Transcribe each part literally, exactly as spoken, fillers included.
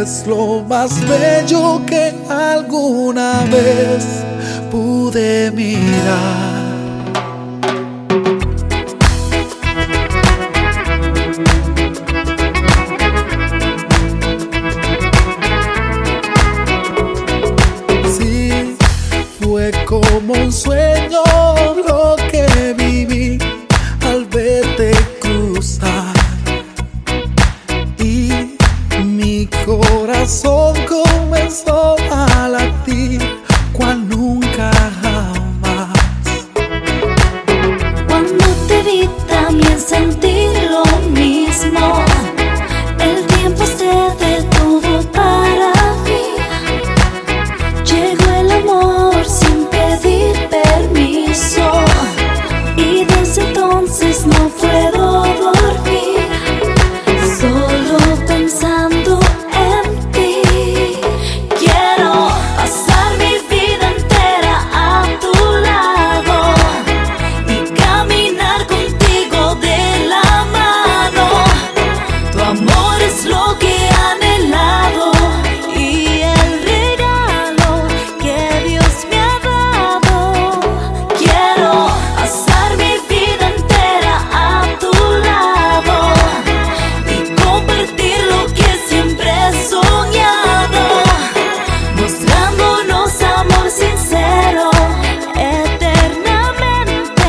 eres lo más bello que alguna vez pude mirar. Sí, fue como un sueño lo que viví al verte cruzar, y mi corazón comenzó a latir cual nunca jamás. Cuando te vi también sentí lo mismo. El tiempo se detuvo para mí. Llegó el amor sin pedir permiso, y desde entonces no puedo dormir, solo pensando en ti. Quiero pasar mi vida entera a tu lado y caminar contigo de la mano. Tu amor es lo que he anhelado y el regalo que Dios me ha dado. Quiero pasar mi vida entera a tu lado y compartir lo que siempre he soñado, mostrándonos amor sincero, eternamente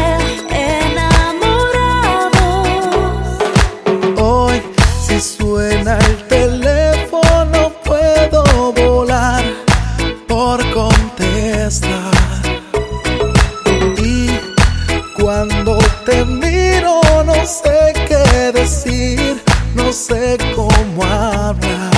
enamorados. Hoy, si suena el teléfono, puedo volar por contestar. Y cuando te miro, no sé qué decir, no sé cómo hablar.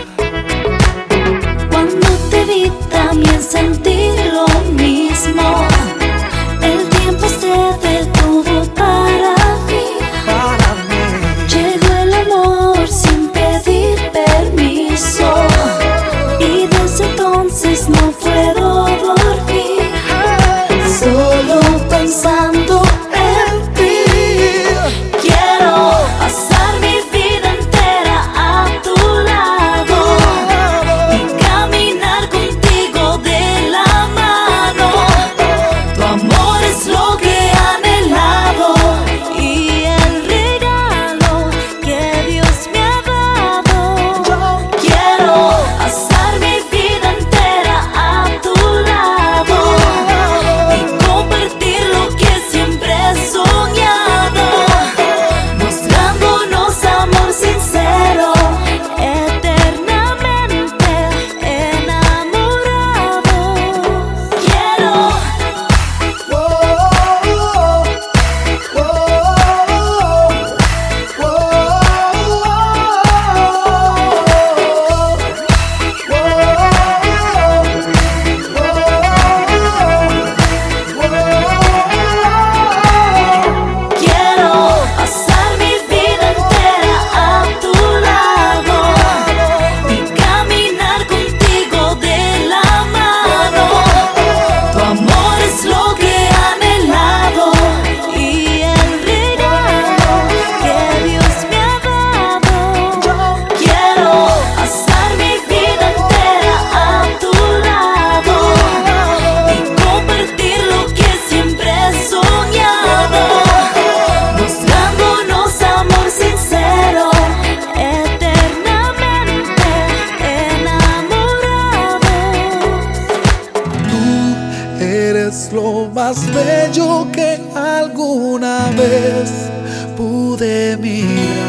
Cuando te vi también sentí lo mismo. El tiempo se detuvo para mí. Para mí, Llegó el amor sin pedir permiso, y desde entonces no puedo dormir, solo pensando en ti. Quiero pasar mi vida entera a tu lado y caminar contigo de la mano. Tu amor es lo que he anhelado y el regalo que Dios me ha dado. Quiero pasar mi vida entera a tu lado y compartir lo que siempre he soñado, mostrándonos amor sincero, eternamente enamorados. Quiero oh, oh, oh, oh, Quiero pasar mi vida entera a tu lado y caminar contigo de la mano. Tu amor es lo que he anhelado y el regalo que Dios me ha dado. Quiero pasar mi vida entera a tu lado y compartir lo que siempre he soñado, mostrándonos amor sincero, eternamente enamorados. tú eres lo más bello que alguna vez pude mirar.